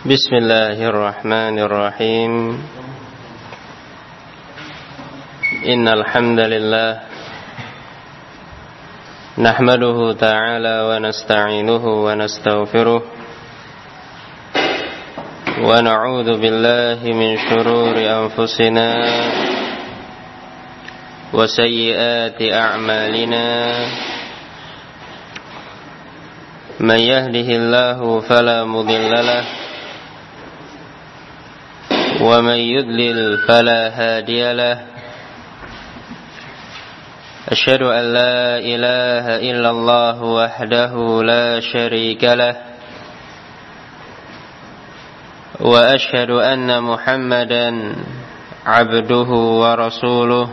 Bismillahirrahmanirrahim. Innal hamdalillah nahmaduhu ta'ala wa nasta'inuhu wa nastaghfiruh wa na'udzu billahi min shururi anfusina wa sayyiati a'malina. Man yahdihillahu fala mudilla lahu wa man yudlil fala hadiya lahu. Asyhadu an la ilaha illallah wahdahu la syarika lahu wa asyhadu anna Muhammadan abduhu wa rasuluh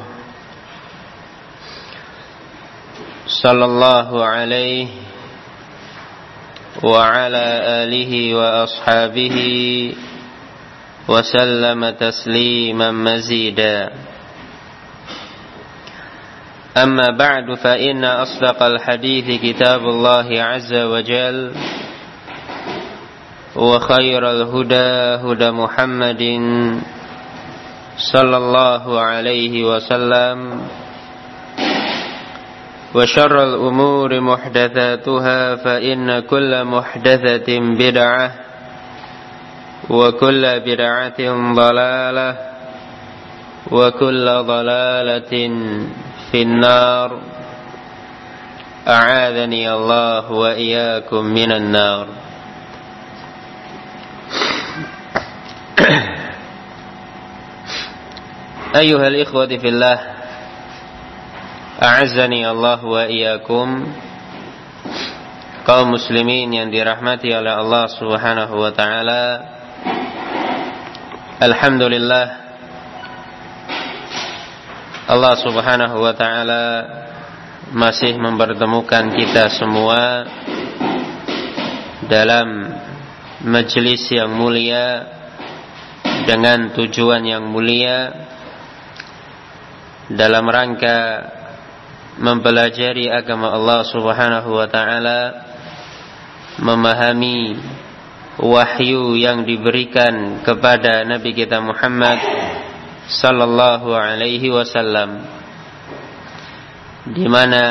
sallallahu alaihi wa ala alihi wa ashabihi wa sallama tasliman mazida. Amma ba'du, fa inna asdaqal hadithi kitabullahi azza wa jal wa khairal huda huda Muhammadin sallallahu alaihi wasallam wa syarral umuri muhdatsatuha fa inna kulla muhdatsatin bid'ah wa kulla bid'atin dhalalah wa kulla dhalalatin finnar. A'adzani Allah wa iyyakum minan nar. Ayyuhal ikhwati fillah, a'azzani Allah wa iyyakum, kaum muslimin yang dirahmati oleh Allah Subhanahu wa taala. Alhamdulillah, Allah Subhanahu wa taala masih mempertemukan kita semua dalam majelis yang mulia dengan tujuan yang mulia, dalam rangka mempelajari agama Allah Subhanahu wa taala, memahami wahyu yang diberikan kepada Nabi kita Muhammad sallallahu alaihi wasallam, di mana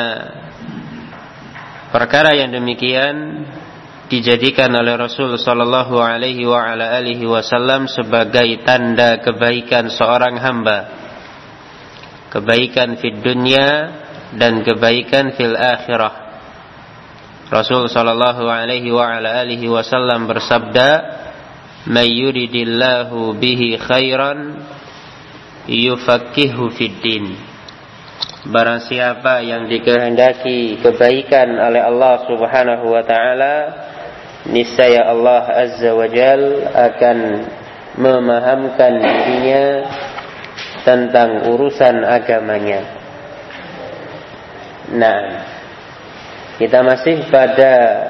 perkara yang demikian dijadikan oleh Rasul sallallahu alaihi wa ala alihi wasallam sebagai tanda kebaikan seorang hamba, kebaikan fid dunya dan kebaikan fil akhirah. Rasul sallallahu alaihi wa ala alihi wasallam bersabda, "May yuridillahu bihi khairan yufaqihu fid din." Barang siapa yang dikehendaki kebaikan oleh Allah Subhanahu wa taala, niscaya Allah Azza wa Jal akan memahamkan dirinya tentang urusan agamanya. Nah, kita masih pada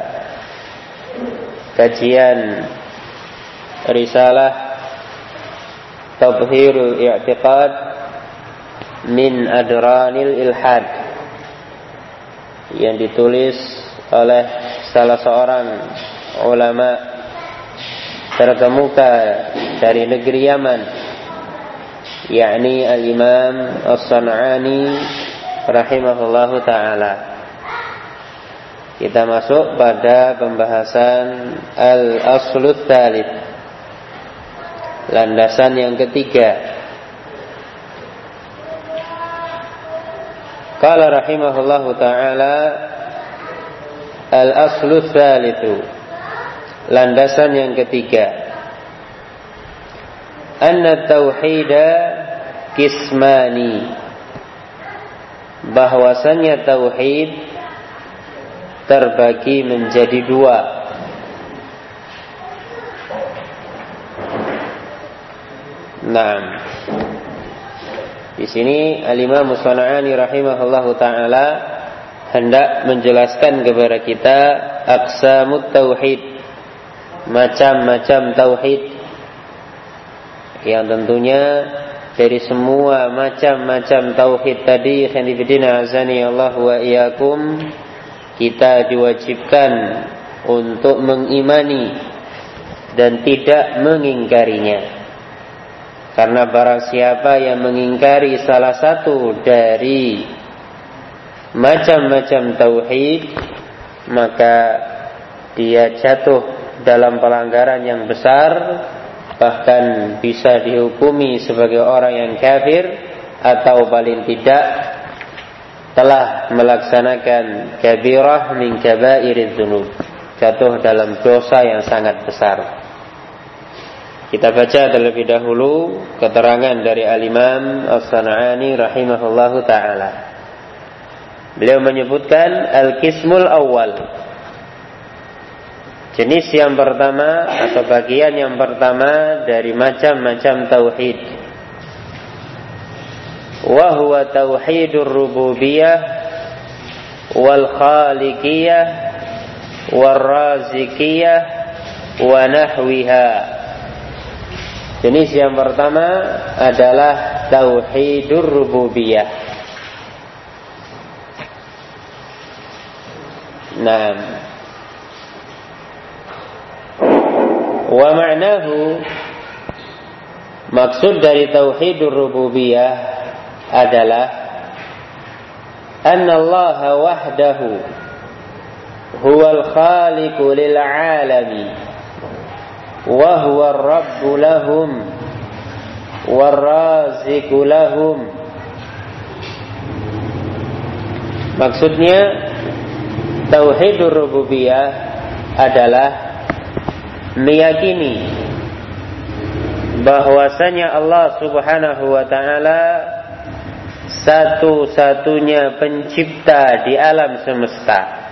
kajian risalah Tabhirul I'tiqad min Adranil Ilhad yang ditulis oleh salah seorang ulama terkemuka dari negeri Yaman, yakni Al-Imam As-San'ani rahimahullahu ta'ala. Kita masuk pada pembahasan Al-Aslut Tsalits, landasan yang ketiga. Qala rahimahullahu ta'ala, Al-Aslut Tsalits, landasan yang ketiga. Anna tauhida kismani, bahwasannya tauhid terbagi menjadi dua. Nah, di sini Al-Imam As-San'ani rahimahullahu taala hendak menjelaskan kepada kita aqsamut tauhid, macam-macam tauhid, yang tentunya dari semua macam-macam tauhid tadi, khanifidina azani Allah wa iyyakum, kita diwajibkan untuk mengimani dan tidak mengingkarinya. Karena barang siapa yang mengingkari salah satu dari macam-macam tauhid, maka dia jatuh dalam pelanggaran yang besar, bahkan bisa dihukumi sebagai orang yang kafir, atau paling tidak telah melaksanakan kabirah min kabairidz dzunub, jatuh dalam dosa yang sangat besar. Kita baca terlebih dahulu keterangan dari Al-Imam As-San'ani rahimahullahu ta'ala. Beliau menyebutkan al-qismul awal, jenis yang pertama atau bagian yang pertama dari macam-macam tauhid. Wa huwa tauhidur rububiyah wal khaliqiyah wal razikiyah wa nahwiha. Jenis yang pertama adalah tauhidur rububiyah. Naam. Wa ma'nahu, maksud dari tauhidur rububiyah adalah anna Allah wahdahu huwal khaliqu lil alami wa huwa ar-rabbu lahum war-raziqu lahum. Maksudnya tauhidur rububiyah adalah meyakini bahwasanya Allah Subhanahu wa taala satu-satunya pencipta di alam semesta.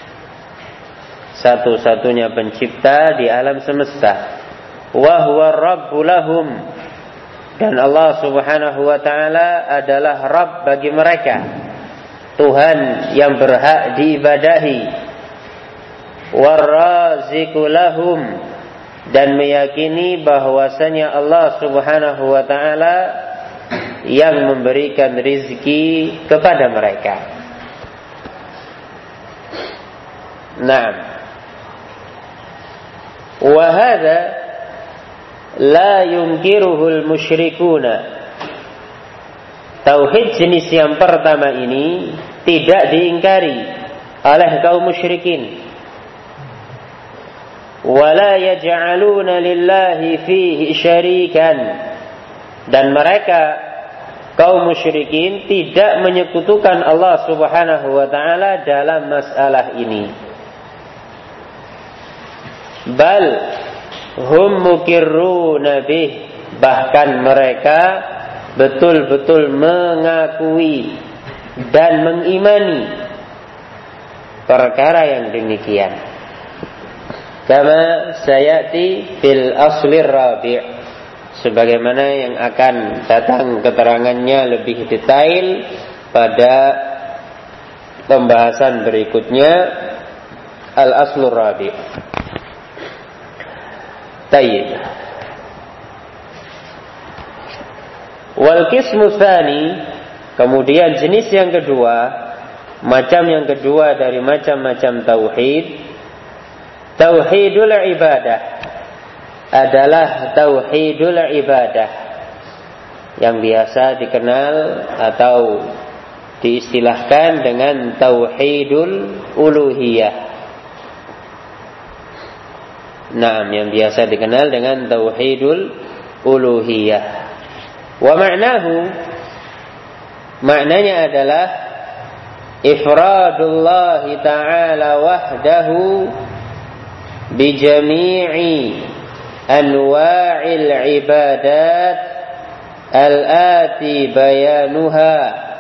Satu-satunya pencipta di alam semesta. Wa huwa ar-rabbu lahum, dan Allah Subhanahu wa taala adalah Rabb bagi mereka, Tuhan yang berhak diibadahi. War-raziqu lahum, dan meyakini bahwasanya Allah Subhanahu wa taala yang memberikan rizki kepada mereka. Naam. Wa hadza la yunkiruhul musyrikuna. Tauhid jenis yang pertama ini tidak diingkari oleh kaum musyrikin. Wa la yaj'aluna lillahi fihi syarikan, dan mereka kaum musyrikin tidak menyekutukan Allah Subhanahu wa taala dalam masalah ini. Bal hum mukirruna bih, bahkan mereka betul-betul mengakui dan mengimani perkara yang demikian. Kama sayati fil aslir rabi', sebagaimana yang akan datang keterangannya lebih detail pada pembahasan berikutnya, al-aslur rabi'. Tayyib. Wal qismu tsani, kemudian jenis yang kedua, macam yang kedua dari macam-macam tauhid, tauhidul ibadah, adalah tauhidul ibadah yang biasa dikenal atau diistilahkan dengan tauhidul uluhiyah. Naam, yang biasa dikenal dengan tauhidul uluhiyah. Wa ma'nahu, maknanya adalah ifradullah ta'ala wahdahu bi jami'i anwa'il ibadat al-ati bayanuha.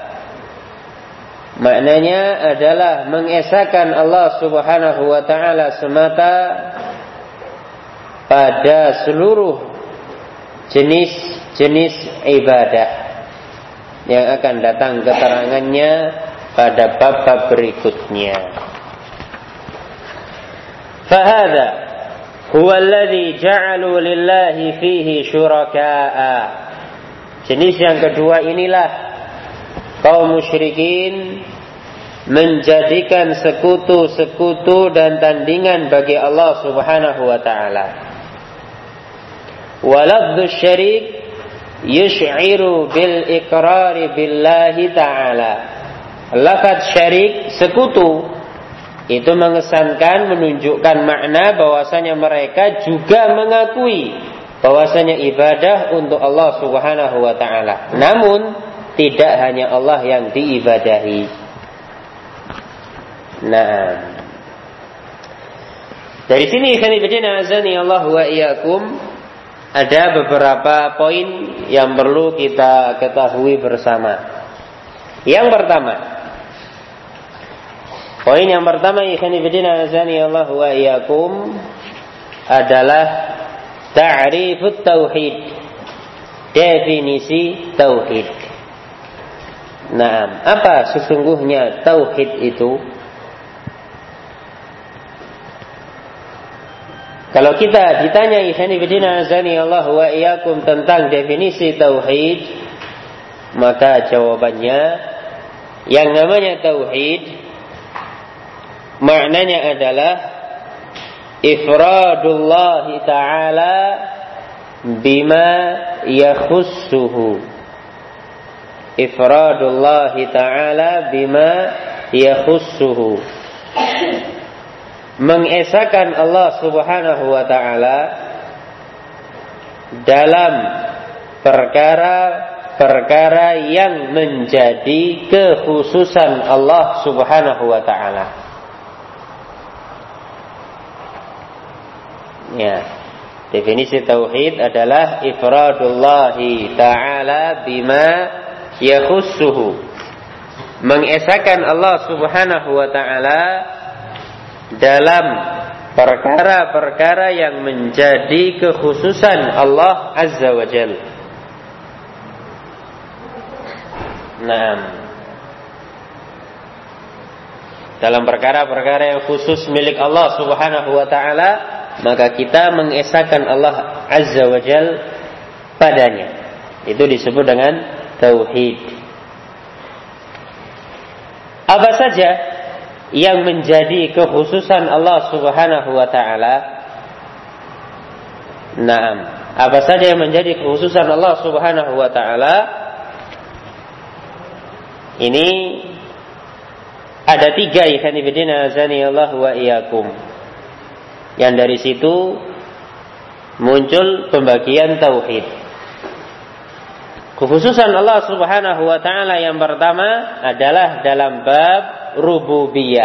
Maknanya adalah mengesahkan Allah Subhanahu wa ta'ala semata pada seluruh jenis-jenis ibadah yang akan datang keterangannya pada bab-bab berikutnya. Fahadha huwa alladhi ja'alu lillahi fihi syuraka'a. Jenis yang kedua inilah kaum musyrikin menjadikan sekutu-sekutu dan tandingan bagi Allah Subhanahu wa ta'ala. Walafdhu syarik yush'iru bil iqrari billahi ta'ala. Lafaz syarik, sekutu, itu mengesankan, menunjukkan makna bahwasanya mereka juga mengakui bahwasanya ibadah untuk Allah Subhanahu wa ta'ala. Namun tidak hanya Allah yang diibadahi. Nah, dari sini khanifidina azani Allah wa iyyakum, ada beberapa poin yang perlu kita ketahui bersama. Yang pertama, poin yang pertama khanifidina azani Allah wa iyyakum adalah ta'rifut tauhid, definisi tauhid. Nah, apa sesungguhnya tauhid itu? Kalau kita ditanya ikhwanifidina azani Allah wa iyyakum tentang definisi tauhid, maka jawabannya yang namanya tauhid maknanya adalah ifradullah ta'ala bima yakhussuhu. Ifradullah ta'ala bima yakhussuhu, mengesahkan Allah Subhanahu wa ta'ala dalam perkara-perkara yang menjadi kekhususan Allah Subhanahu wa ta'ala. Ya, definisi tauhid adalah ifradullah ta'ala bima yakhussuhu, mengesahkan Allah Subhanahu wa ta'ala dalam perkara-perkara yang menjadi kekhususan Allah Azza wa Jalla. Nah, dalam perkara-perkara yang khusus milik Allah Subhanahu wa ta'ala, maka kita mengesahkan Allah Azza wa Jalla padanya. Itu disebut dengan tauhid. Apa saja yang menjadi kekhususan Allah Subhanahu wa ta'ala? Naam, apa saja yang menjadi kekhususan Allah Subhanahu wa ta'ala? Ini ada 3 ikhwanifidina azani Allah wa iyyakum. Yang dari situ muncul pembagian tauhid. Kekhususan Allah Subhanahu wa ta'ala yang pertama adalah dalam bab rububiyah.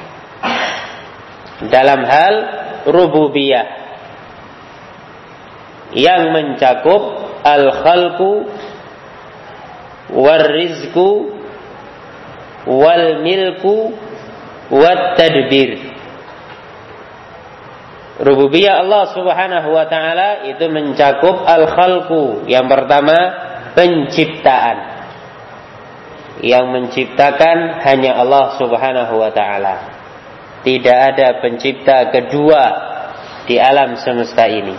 Dalam hal rububiyah yang mencakup al-khalqu wal-rizqu wal-milku wat-tadbir. Rububiyah Allah Subhanahu wa ta'ala itu mencakup al-khalqu, yang pertama penciptaan. Yang menciptakan hanya Allah Subhanahu wa ta'ala. Tidak ada pencipta kedua di alam semesta ini.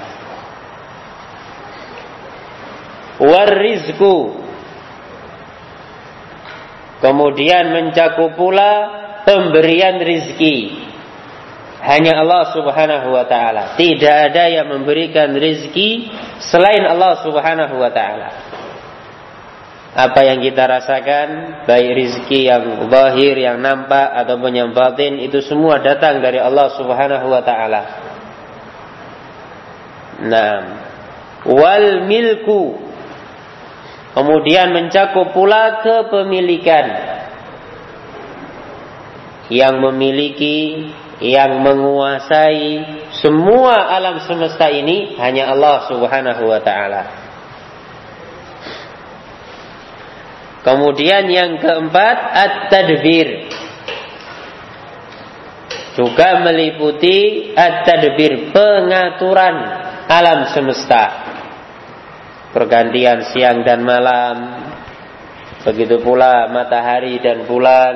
War-rizqu, kemudian mencakup pula pemberian rizki. Hanya Allah Subhanahu wa ta'ala. Tidak ada yang memberikan rizki selain Allah Subhanahu wa ta'ala. Apa yang kita rasakan, baik rizki yang zahir, yang nampak, ataupun yang batin, itu semua datang dari Allah Subhanahu wa ta'ala. Naam. Wal milku, kemudian mencakup pula kepemilikan. Yang memiliki, yang menguasai semua alam semesta ini hanya Allah Subhanahu wa ta'ala. Kemudian yang keempat, at-tadbir, juga meliputi at-tadbir, pengaturan alam semesta, pergantian siang dan malam, begitu pula matahari dan bulan,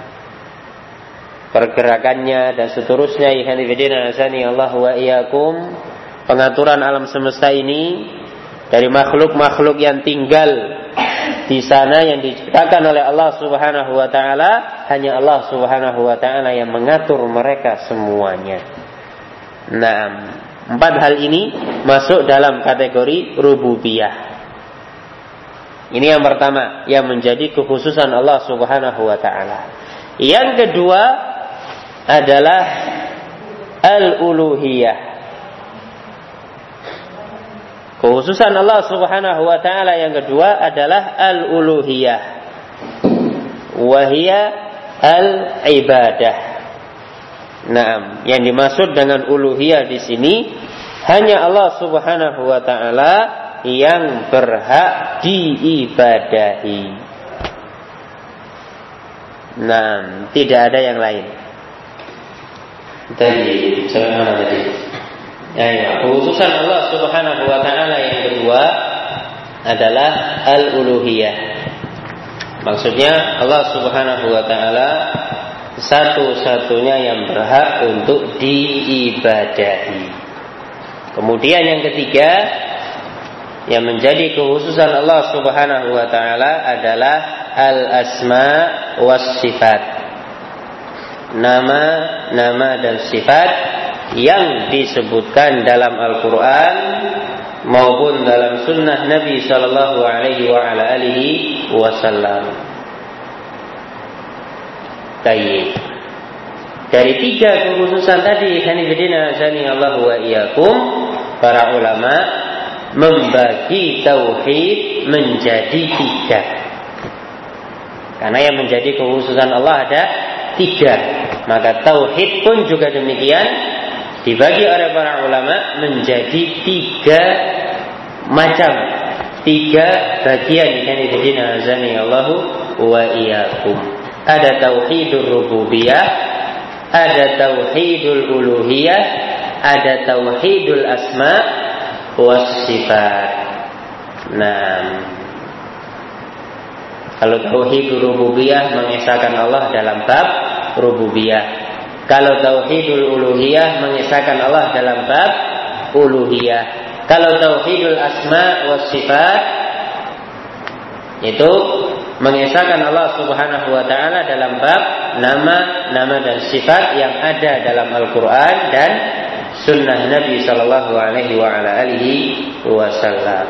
pergerakannya dan seterusnya. Ikhwanifidina azani Allah wa iyyakum, pengaturan alam semesta ini dari makhluk-makhluk yang tinggal di sana yang diciptakan oleh Allah Subhanahu wa ta'ala. Hanya Allah Subhanahu wa ta'ala yang mengatur mereka semuanya. Nah, 4 hal ini masuk dalam kategori rububiyah. Ini yang pertama, yang menjadi kekhususan Allah Subhanahu wa ta'ala. Yang kedua adalah al-uluhiyah. Kekhususan Allah Subhanahu wa ta'ala yang kedua adalah al-uluhiyah. Wahia al-ibadah. Nah, yang dimaksud dengan uluhiyah di sini hanya Allah Subhanahu wa ta'ala yang berhak diibadahi. Nah, tidak ada yang lain. Tadi sampai mana tadi? Ya, khususan Allah Subhanahu wa ta'ala yang kedua adalah al-uluhiyah. Maksudnya Allah Subhanahu wa ta'ala satu-satunya yang berhak untuk diibadahi. Kemudian yang ketiga yang menjadi kekhususan Allah Subhanahu wa ta'ala adalah al-asma was sifat. Nama-nama dan sifat yang disebutkan dalam Al-Quran maupun dalam sunnah Nabi sallallahu alaihi wa ala alihi wasallam. Baik. Dari 3 kekhususan tadi, hanifidina azani Allah wa iyyakum, para ulama membagi tauhid menjadi 3. Karena yang menjadi kekhususan Allah ada 3. Maka tauhid pun juga demikian, dibagi oleh para ulama menjadi 3 macam, 3 bagian. Hanifidina azani Allah wa iyyakum. Ada tauhidul rububiyah, ada tauhidul uluhiyah, ada tauhidul asma was sifat. Nah, kalau tauhidul rububiyah mengesahkan Allah dalam bab rububiyah. Kalau tauhidul uluhiyah mengesahkan Allah dalam bab uluhiyah. Kalau tauhidul asma was sifat itu mengesahkan Allah Subhanahu wa ta'ala dalam bab nama dan sifat yang ada dalam Al-Quran dan sunnah Nabi sallallahu alaihi wa ala alihi wasallam.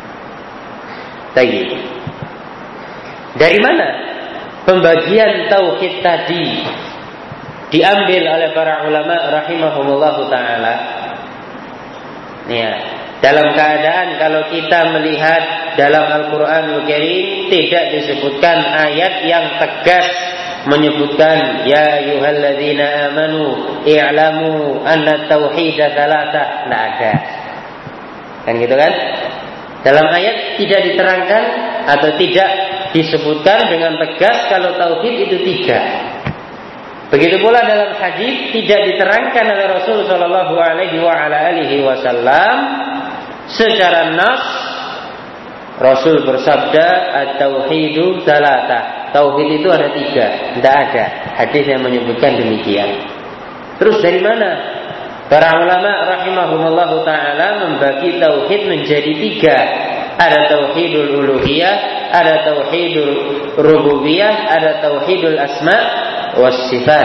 Baik. Dari mana pembagian tauhid tadi diambil oleh para ulama rahimahumullahu ta'ala? Ya, dalam keadaan kalau kita melihat dalam Al-Quranul Karim tidak disebutkan ayat yang tegas menyebutkan ya ayyuhalladzina amanu i'lamu anna tauhida tsalatah, tidak ada. Kan gitu kan? Dalam ayat tidak diterangkan atau tidak disebutkan dengan tegas kalau tauhid itu 3. Begitu pula dalam hadis tidak diterangkan oleh Rasul sallallahu alaihi wa ala alihi wasallam secara nas. Rasul bersabda at-tauhidu tsalatah. Tauhid itu ada 3. Tidak ada hadis yang menyebutkan demikian. Terus dari mana para ulama rahimahumullahu ta'ala membagi tauhid menjadi 3? Ada tauhidul uluhiyah, ada tauhidul rububiyah, ada tauhidul asma was sifat.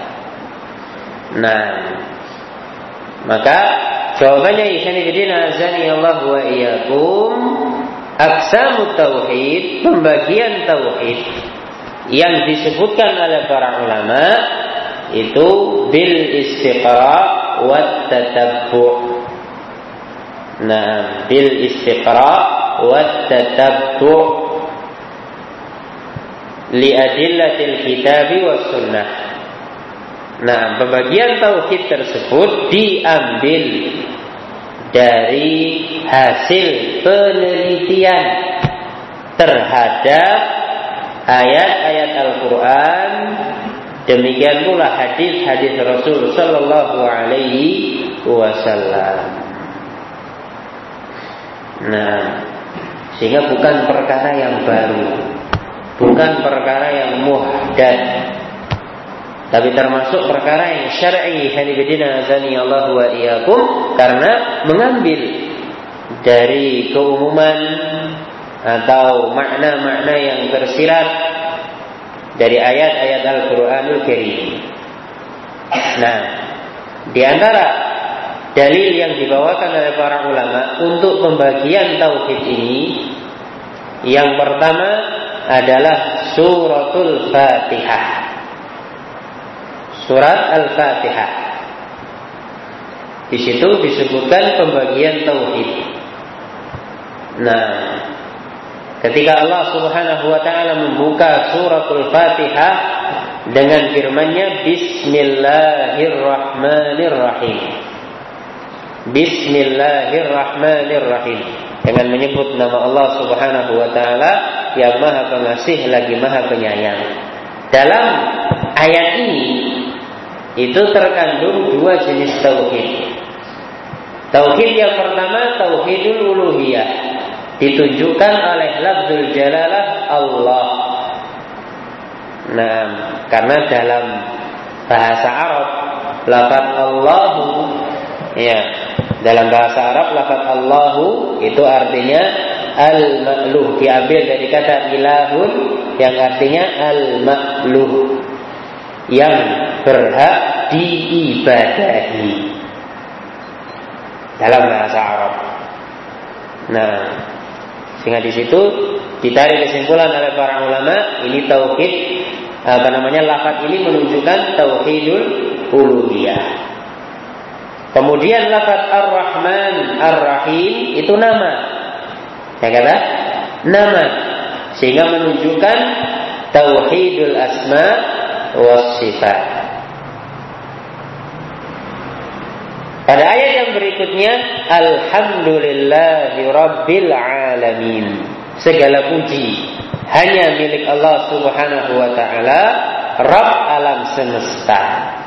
Nah, maka jawabannya ikhwanifidina azani Allah wa iyyakum, aqsamut tauhid, pembagian tauhid yang disebutkan oleh para ulama itu bil istiqra' wat tatabbu'. Nah, bil istiqra' wat tatabbu' li adillatil kitabi was sunnah. Nah, pembagian tauhid tersebut diambil dari hasil penelitian terhadap ayat-ayat Al-Quran, demikian pula hadis-hadis Rasul sallallahu alaihi wasallam. Nah, sehingga bukan perkara yang baru, bukan perkara yang muhdats, tapi termasuk perkara yang syar'i. Hanifidina azani Allah wa iyyakum, karena mengambil dari keumuman atau makna-makna yang tersirat dari ayat-ayat Al-Quranul Karim. Nah, di antara dalil yang dibawakan oleh para ulama untuk pembagian tauhid ini, yang pertama adalah suratul Fatihah. Surat Al-Fatihah. Di situ disebutkan pembagian tauhid. Nah, ketika Allah Subhanahu wa taala membuka suratul Fatihah dengan firman-Nya Bismillahirrahmanirrahim. Bismillahirrahmanirrahim, dengan menyebut nama Allah Subhanahu wa taala yang Maha Pengasih lagi Maha Penyayang. Dalam ayat ini itu terkandung dua jenis tauhid. Tauhid yang pertama tauhidul uluhiyah, ditunjukkan oleh lafzul jalalah Allah. Nah, karena dalam bahasa Arab lafaz Allahu, ya, dalam bahasa Arab lafaz Allahu itu artinya al-ma'luh, diambil dari kata ilahun yang artinya al-ma'luh, yang berhak diibadahi dalam bahasa Arab. Nah, sehingga di situ ditarik kesimpulan oleh para ulama, ini tauhid, lafaz ini menunjukkan tauhidul uluhiyah. Kemudian lafaz Ar-Rahman, Ar-Rahim itu nama. Saya kata nama, sehingga menunjukkan tauhidul asma was sifat. Pada ayat yang berikutnya, Alhamdulillahi Rabbil Alamin. Segala puji hanya milik Allah Subhanahu wa ta'ala, Rabb alam semesta.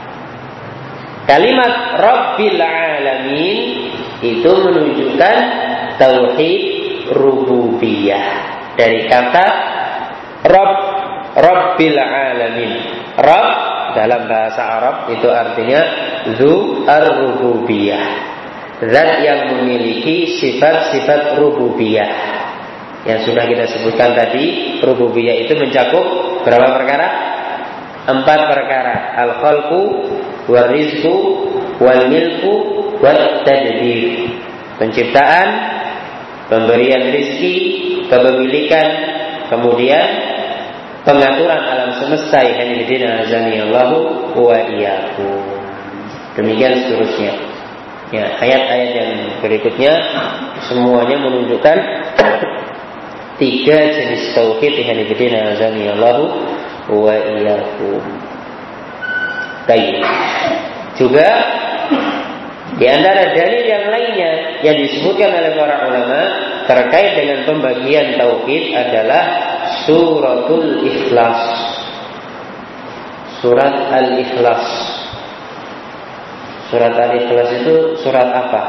Kalimat Rabbil Alamin itu menunjukkan tauhid rububiyah. Dari kata Rabb, Rabbil Alamin. Rabb dalam bahasa Arab itu artinya Dzu ar-rububiyah, zat yang memiliki sifat-sifat rububiyah. Yang sudah kita sebutkan tadi, rububiyah itu mencakup berapa perkara? 4 perkara. Al-khalqu, wal-rizqu, wal-milku, wat-tadbir. Penciptaan, pemberian rizki, kepemilikan, kemudian pengaturan alam semesta. Allahu wa iyyakum. Demikian seterusnya. Ya, ayat-ayat yang berikutnya semuanya menunjukkan 3 jenis tauhid yang Allahu wa iyyakum. Baik. Juga di antara dalil yang lainnya yang disebutkan oleh para ulama terkait dengan pembagian tauhid adalah suratul Ikhlas. Surat Al-Ikhlas. Surat Al-Ikhlas itu surat apa?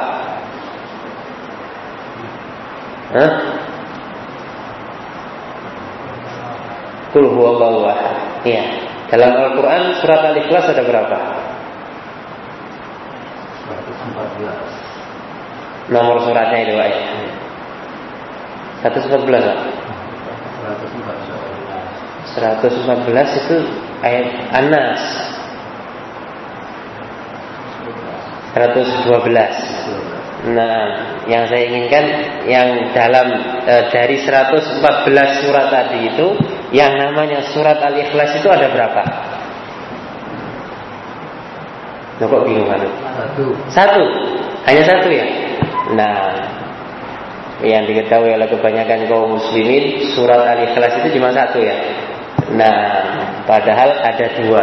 Qul huwallahu ahad. Ya. Dalam Al-Quran surat Al-Ikhlas ada berapa? 114. Nomor suratnya itu ayat 114. 114 itu ayat An-Nas. 112. Nah, yang saya inginkan yang dalam dari 114 surat tadi itu, yang namanya surat Al-Ikhlas itu ada berapa? Kok bingung kan? Satu. Hanya satu ya? Nah, yang diketahui oleh kebanyakan kaum muslimin, surat Al-Ikhlas itu cuma satu ya. Nah, padahal ada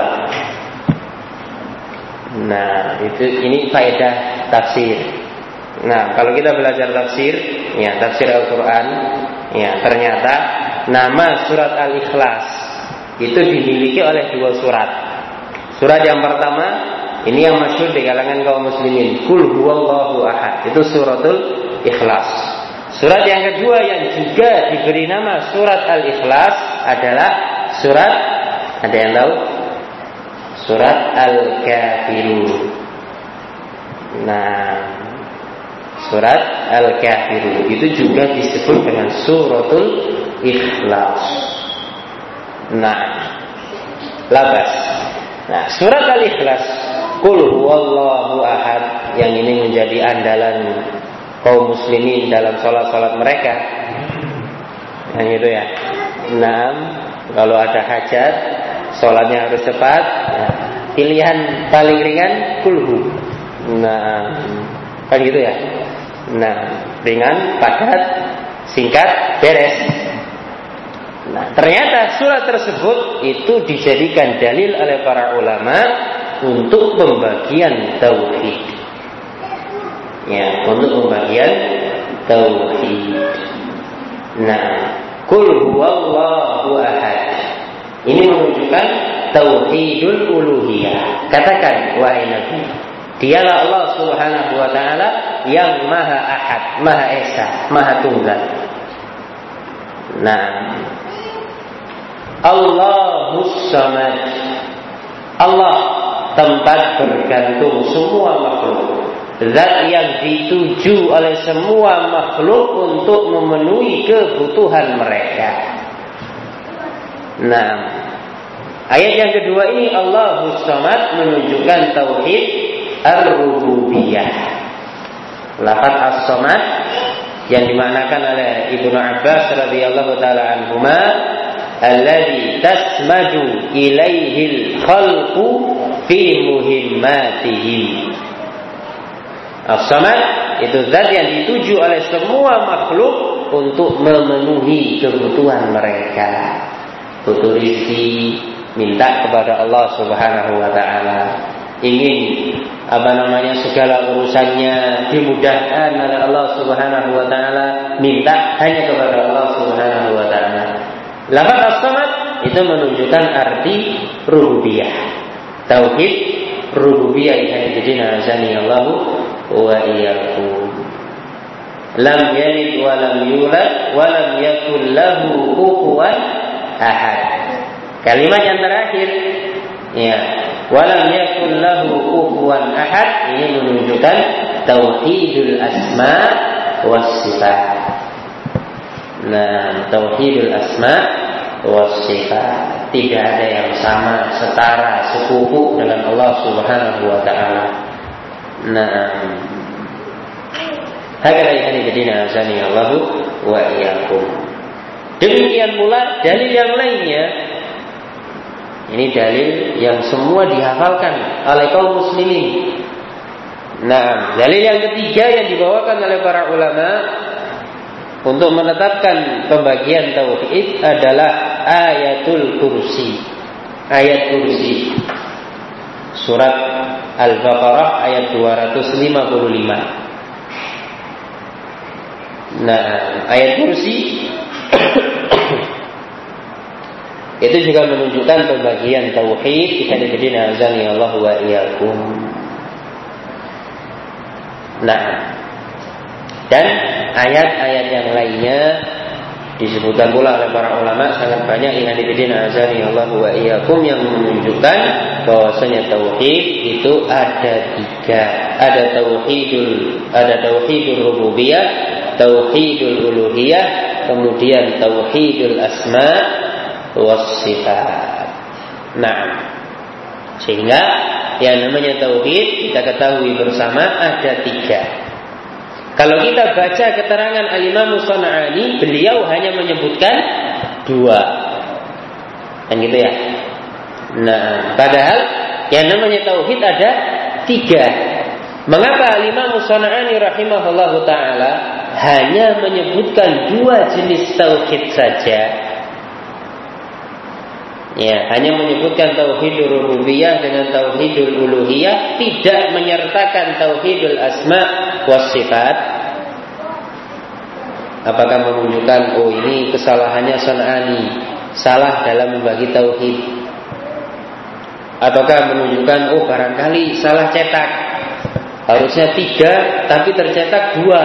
2. Nah, ini faedah tafsir. Nah, kalau kita belajar tafsir, ya tafsir Al-Quran, ya ternyata nama surat Al-Ikhlas itu dimiliki oleh 2 surat. Surat yang pertama, ini yang masyhur di kalangan kaum muslimin, Qul huwallahu ahad, itu suratul Ikhlas. Surat yang kedua yang juga diberi nama surat Al-Ikhlas adalah surat, ada yang tahu? Surat Al-Kafirun. Nah, surat Al-Kafirun itu juga disebut dengan suratul Ikhlas. Nah, labas. Nah, surat Al-Ikhlas Qul huwallahu ahad, yang ini menjadi andalan kaum muslimin dalam salat-salat mereka. Yang itu ya. Kalau ada hajat, salatnya harus cepat, ya, pilihan paling ringan kulhu. Kan gitu ya. Ringan, padat, singkat, beres. Ternyata surat tersebut itu dijadikan dalil oleh para ulama untuk pembagian tauhid. Ya, untuk pembagian tauhid. Qul huwallahu ahad. Ini menunjukkan tauhidul uluhiyah. Katakan, wahai Nabi, dialah Allah Subhanahu wa ta'ala yang maha ahad, maha esa, maha tunggal. Allahus samad. Allah tempat bergantung semua makhluk, zat yang dituju oleh semua makhluk untuk memenuhi kebutuhan mereka. Ayat yang kedua ini Allahus samad menunjukkan tauhid ar-rububiyah. Lafaz as-samad yang dimaknakan oleh Ibnu Abbas radhiyallahu taala anhuma, alladzi tasmadu ilaihil khalqu fi muhimmatihim. As-samad itu zat yang dituju oleh semua makhluk untuk memenuhi kebutuhan mereka. Butuh rezeki, minta kepada Allah Subhanahu wa ta'ala. Ingin segala urusannya dimudahkan oleh Allah Subhanahu wa ta'ala, minta hanya kepada Allah Subhanahu wa ta'ala. Lafaz as-samad itu menunjukkan arti rububiyah. Tauhid rububiyah yang dijadikan azani Allah wa iyyakum. Lam yalid wa lam yulad wa lam yakul lahu kufuwan ahad. Kalimat yang terakhir, ya, wa lam yakul lahu kufuwan ahad, ini menunjukkan tauhidul asma was sifat. Tauhidul asma was sifat, tidak ada yang sama, setara, sekufu dengan Allah Subhanahu wa ta'ala. Hakala ini jadinya azani Allah wa iyyakum. Demikian pula dalil yang lainnya. Ini dalil yang semua dihafalkan oleh kaum muslimin. Dalil yang ketiga yang dibawakan oleh para ulama untuk menetapkan pembagian tauhid adalah ayatul kursi. Ayat kursi. Surat Al-Baqarah ayat 255. Ayat kursi itu juga menunjukkan pembagian tauhid. Kita diberikan azani Allah wa iyyakum. Dan ayat-ayat yang lainnya disebutkan pula oleh para ulama sangat banyak yang diberikan azani Allah wa iyyakum, yang menunjukkan bahwasanya tauhid itu ada tiga. Ada tauhidul rububiyah, tauhidul uluhiyah, kemudian tauhidul asma was sifat. Sehingga yang namanya tauhid kita ketahui bersama ada tiga. Kalau kita baca keterangan Al-Imam San'ani, beliau hanya menyebutkan dua. Kan gitu ya. Padahal yang namanya tauhid ada tiga. Mengapa Al-Imam San'ani rahimahullahu ta'ala hanya menyebutkan dua jenis tauhid saja? Ya, hanya menyebutkan tauhidul rububiyah dengan tauhidul uluhiyah, tidak menyertakan tauhidul asma was sifat. Apakah menunjukkan ini kesalahannya San'ani, salah dalam membagi tauhid? Ataukah menunjukkan barangkali salah cetak, harusnya tiga tapi tercetak dua?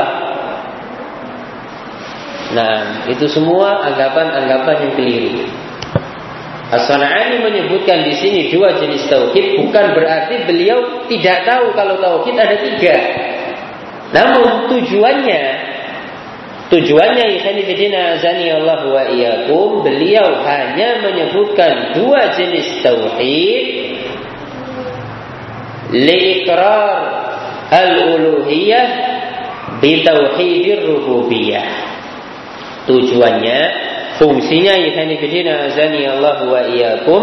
Itu semua anggapan-anggapan yang keliru. As-San'ani menyebutkan di sini dua jenis tauhid bukan berarti beliau tidak tahu kalau tauhid ada tiga. Namun tujuannya ikhwani fillah azani Allah wa iyyakum, beliau hanya menyebutkan dua jenis tauhid liiqrar al-uluhiyah bi tauhidir rububiyah. Tujuannya, fungsinya ikhwan fillah azani Allah wa iyyakum,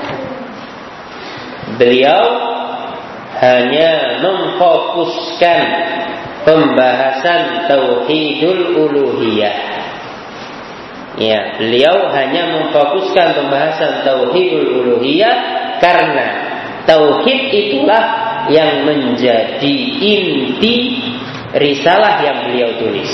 beliau hanya memfokuskan pembahasan tauhidul uluhiyah. Ya, beliau hanya memfokuskan pembahasan tauhidul uluhiyah karena tauhid itulah yang menjadi inti risalah yang beliau tulis.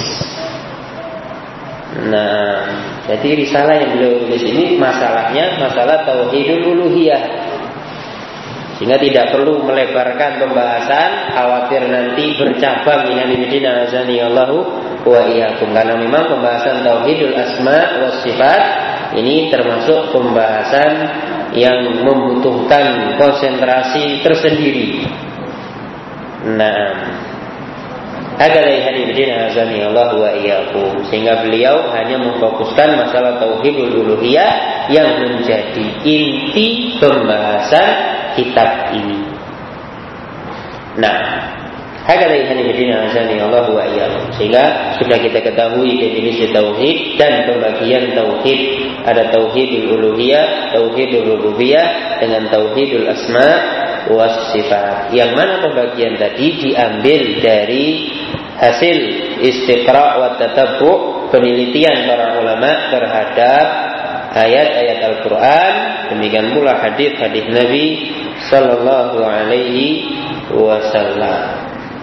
Nah, jadi risalah yang beliau tulis ini masalahnya masalah tauhidul uluhiyah. Sehingga tidak perlu melebarkan pembahasan, khawatir nanti bercabang inna azani Allahu wa iyyakum. Karena memang pembahasan tauhidul asma was sifat ini termasuk pembahasan yang membutuhkan konsentrasi tersendiri. Nah, Hakaza hadirin azani Allah wa iyyakum. Sehingga beliau hanya memfokuskan masalah tauhidul uluhiyah yang menjadi inti pembahasan kitab ini. Nah, hakaza hadirin azani Allah wa iyyakum. Sehingga sudah kita ketahui definisi tauhid dan pembagian tauhid. Ada tauhidul uluhiyah, tauhidul rububiyah dengan tauhidul asma was sifat. Yang mana pembagian tadi diambil dari hasil istiqra' wa tatabbu', penelitian para ulama terhadap ayat-ayat Al-Quran, demikian pula hadis-hadis Nabi sallallahu alaihi wasallam.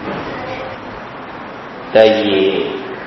Tayyib,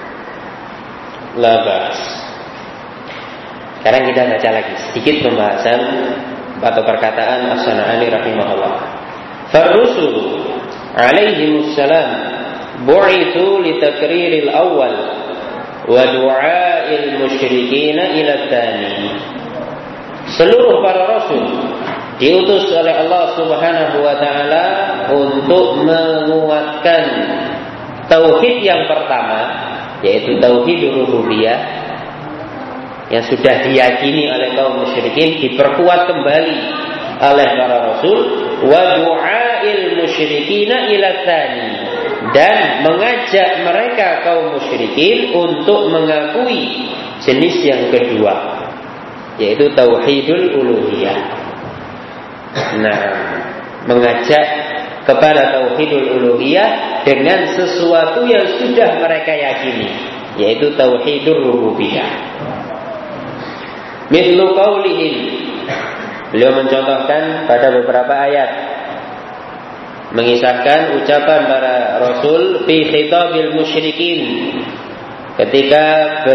labas. Sekarang kita baca lagi sedikit pembahasan atau perkataan As-San'ani rahimahullah. Farrusul alaihimussalam bu'ithu litakriril awal wa du'a'il musyrikin ila tsani. Seluruh para rasul diutus oleh Allah Subhanahu wa taala untuk menguatkan tauhid yang pertama, yaitu tauhid rububiyah yang sudah diyakini oleh kaum musyrikin, diperkuat kembali oleh para rasul, wa du'a'il musyrikin ila tsani, dan mengajak mereka kaum musyrikin untuk mengakui jenis yang kedua, yaitu tauhidul uluhiyah. Nah, mengajak kepada tauhidul uluhiyah dengan sesuatu yang sudah mereka yakini, yaitu tauhidur rububiyah. Mithlu qaulihim, beliau mencontohkan pada beberapa ayat, mengisahkan ucapan para rasul fi khitabil musyrikin, ketika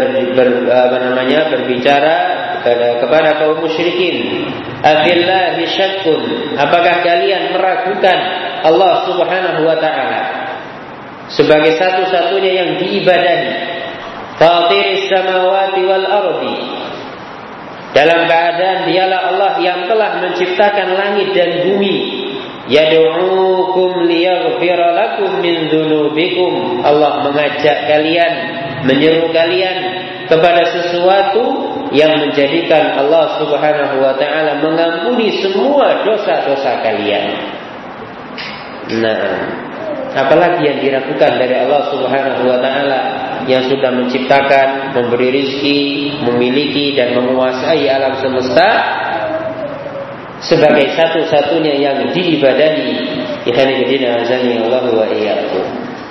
berbicara kepada kaum musyrikin. Afillahi syakkun, apakah kalian meragukan Allah Subhanahu wa taala sebagai satu-satunya yang diibadahi, fatiris samawati wal ardi, dalam keadaan dialah Allah yang telah menciptakan langit dan bumi. Yad'uukum liyaghfira lakum min dzunubikum, Allah mengajak kalian, menyeru kalian kepada sesuatu yang menjadikan Allah Subhanahu wa taala mengampuni semua dosa-dosa kalian. Nah, apalagi yang diragukan dari Allah Subhanahu wa taala yang sudah menciptakan, memberi rizki, memiliki dan menguasai alam semesta sebagai satu-satunya yang diibadahi. Ikhwan fillah azani Allah wa iyyakum.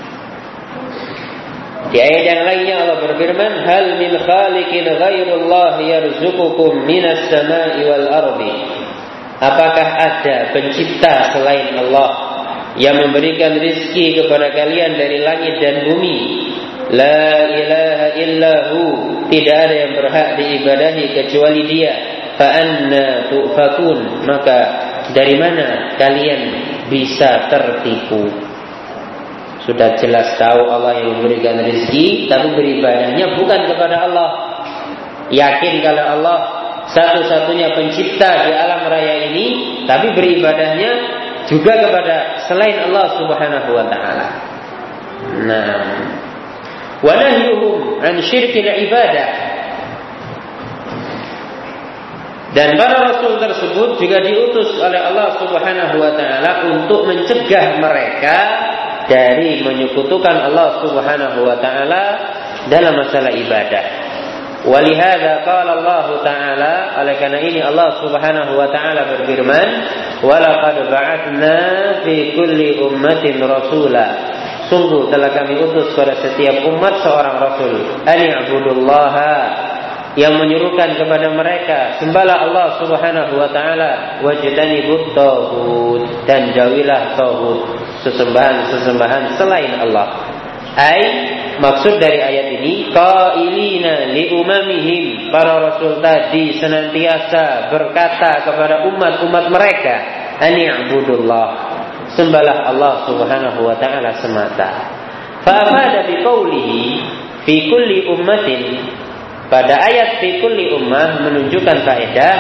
Di ayat yang lainnya Allah berfirman, hal min khaliqin ghairullah yarzuqukum minas sama'i wal ardi. Apakah ada pencipta selain Allah yang memberikan rizki kepada kalian dari langit dan bumi? La ilaha illahu, tidak ada yang berhak diibadahi kecuali Dia. Fa anna tu'fakun, maka dari mana kalian bisa tertipu? Sudah jelas tahu Allah yang memberikan rezeki, tapi beribadahnya bukan kepada Allah. Yakin kalau Allah satu-satunya pencipta di alam raya ini, tapi beribadahnya juga kepada selain Allah Subhanahu wa taala. Nah, wa nahyuhum an syirkil ibadah, Dan para rasul tersebut juga diutus oleh Allah Subhanahu wa taala untuk mencegah mereka dari menyekutukan Allah Subhanahu wa taala dalam masalah ibadah. Walihada qala Allah taala, oleh karena ini Allah Subhanahu wa taala berfirman, "Walaqad ba'atsna fi kulli ummatin rasula." Sungguh telah kami utus pada setiap umat seorang rasul, ani abudullaha, yang menyuruhkan kepada mereka sembahlah Allah Subhanahu wa taala, wajtanibut taghut, dan jauhilah taghut, sesembahan selain Allah. Maksud dari ayat ini, qailina li umamihim, para rasul tadi senantiasa berkata kepada umat-umat mereka, ani abudullah, sembahlah Allah Subhanahu wa taala semata. Fa afada bi qoulihi fi kulli ummatin, pada ayat fi kulli ummah menunjukkan faedah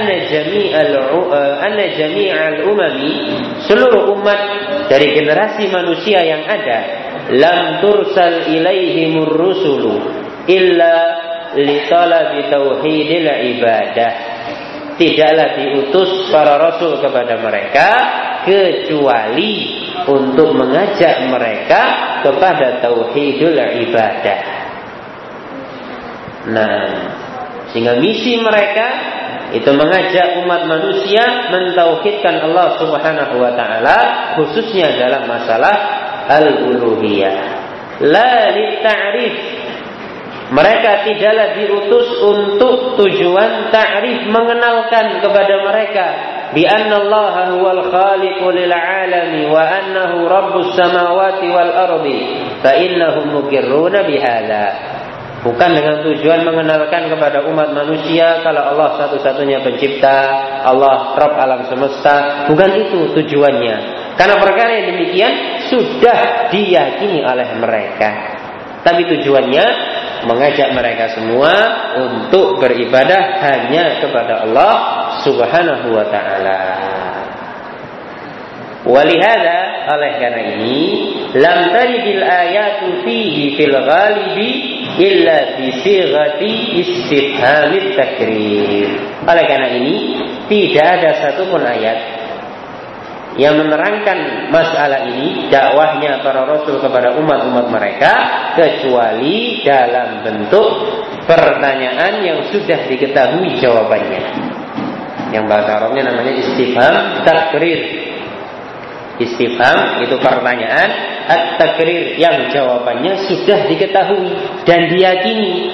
anna jami'al umami, seluruh umat dari generasi manusia yang ada, lam tursal ilaihimur rusulu illa li talabi tauhidil ibadah, tidaklah diutus para rasul kepada mereka kecuali untuk mengajak mereka kepada tauhidul ibadah. Nah, sehingga misi mereka itu mengajak umat manusia mentauhidkan Allah Subhanahu wa taala, khususnya dalam masalah al-uluhiyah. La litta'rif, mereka tidaklah diutus untuk tujuan ta'rif, mengenalkan kepada mereka bi anna Allah huwal khaliqu lil alami wa annahu rabbus samawati wal ardi fa innahum muqirruna bihadza. Bukan dengan tujuan mengenalkan kepada umat manusia kalau Allah satu-satunya pencipta, Allah Rabb alam semesta. Bukan itu tujuannya. Karena perkara yang demikian sudah diyakini oleh mereka. Tapi tujuannya mengajak mereka semua untuk beribadah hanya kepada Allah Subhanahu wa ta'ala. Walihada, oleh karena ini, lam taridil ayatu fihi fil ghalibi illa bisighati istifhamit takrir. Oleh karena ini, tidak ada satupun ayat yang menerangkan masalah ini, dakwahnya para rasul kepada umat-umat mereka, kecuali dalam bentuk pertanyaan yang sudah diketahui jawabannya. Yang bahasa Arabnya namanya istifham takrir. Istifham itu pertanyaan, at-takrir yang jawabannya sudah diketahui dan diyakini.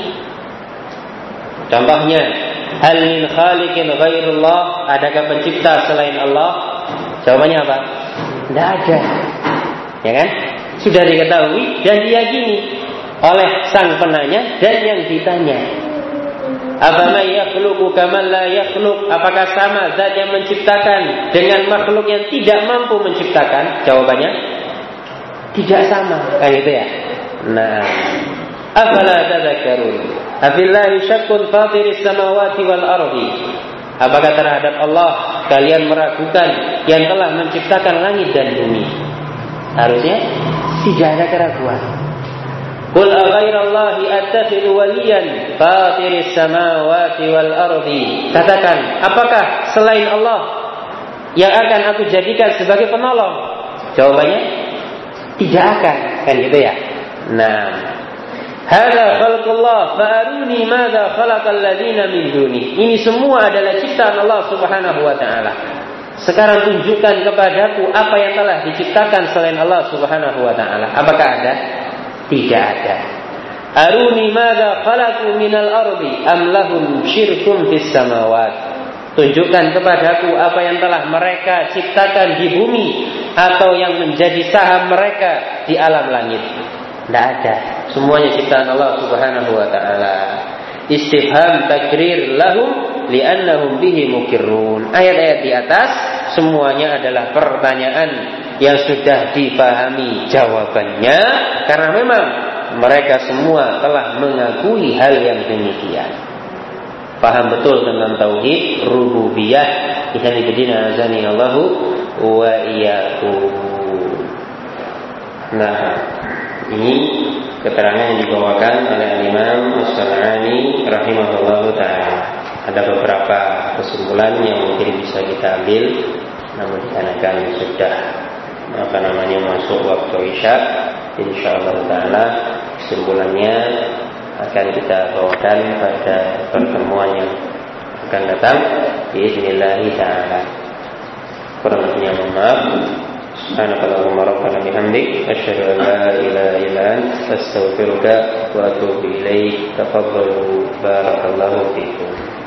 Contohnya, hal min khaliqin ghairullah, adakah pencipta selain Allah? Jawabannya apa? Tidak ada. Ya kan? Sudah diketahui dan diyakini oleh sang penanya dan yang ditanya. Afama yakhluqu kaman la yakhluq, apakah sama zat yang menciptakan dengan makhluk yang tidak mampu menciptakan? Jawabannya tidak sama, kan gitu ya. Nah, afala tadhakkarun afillahi syakkun fatiris samawati wal ardi, apakah terhadap Allah kalian meragukan yang telah menciptakan langit dan bumi? Harusnya tidak ada keraguan. Qul aghairallahi attakhidhu waliyan fatiris samawati wal ardi. Katakan, apakah selain Allah yang akan aku jadikan sebagai penolong? Jawabannya tidak akan, kan gitu ya. Nah, hadza khalqullah fa'aruni madza khalaqal ladzina min duni. Ini semua adalah ciptaan Allah Subhanahu wa taala. Sekarang tunjukkan kepadaku apa yang telah diciptakan selain Allah Subhanahu wa taala. Apakah ada? Tidak ada. Aruni madza khalaqu minal ardi am lahum syirkun fis samawat. Tunjukkan kepadaku apa yang telah mereka ciptakan di bumi atau yang menjadi saham mereka di alam langit. Tidak ada. Semuanya ciptaan Allah Subhanahu wa taala. Istifham takrir lahum li'annahum bihi muqirrun. Ayat-ayat di atas semuanya adalah pertanyaan yang sudah dipahami jawabannya, karena memang mereka semua telah mengakui hal yang demikian. Paham betul tentang tauhid rububiyah. Ikhwan fillah azani Allahu wa iyyakum. Nah, ini keterangan yang dibawakan oleh Imam As-San'ani rahimahullahu taala. ada beberapa kesimpulan yang mungkin bisa kita ambil, namun dikarenakan sudah masuk waktu Isya, insyaallah taala kesimpulannya akan kita bawakan pada pertemuan yang akan datang biiznillah taala. Kurang lebihnya mohon maaf. Subhanakallahumma rabbana bihamdik asyhadu an la ilaha illa anta astaghfiruka wa atubu ilaik. Tafadhalu barakallahu fikum.